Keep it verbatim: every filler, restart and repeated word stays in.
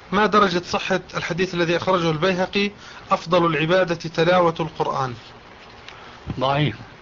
ما درجة صحة الحديث الذي أخرجه البيهقي: أفضل العبادة تلاوة القرآن؟ ضعيف.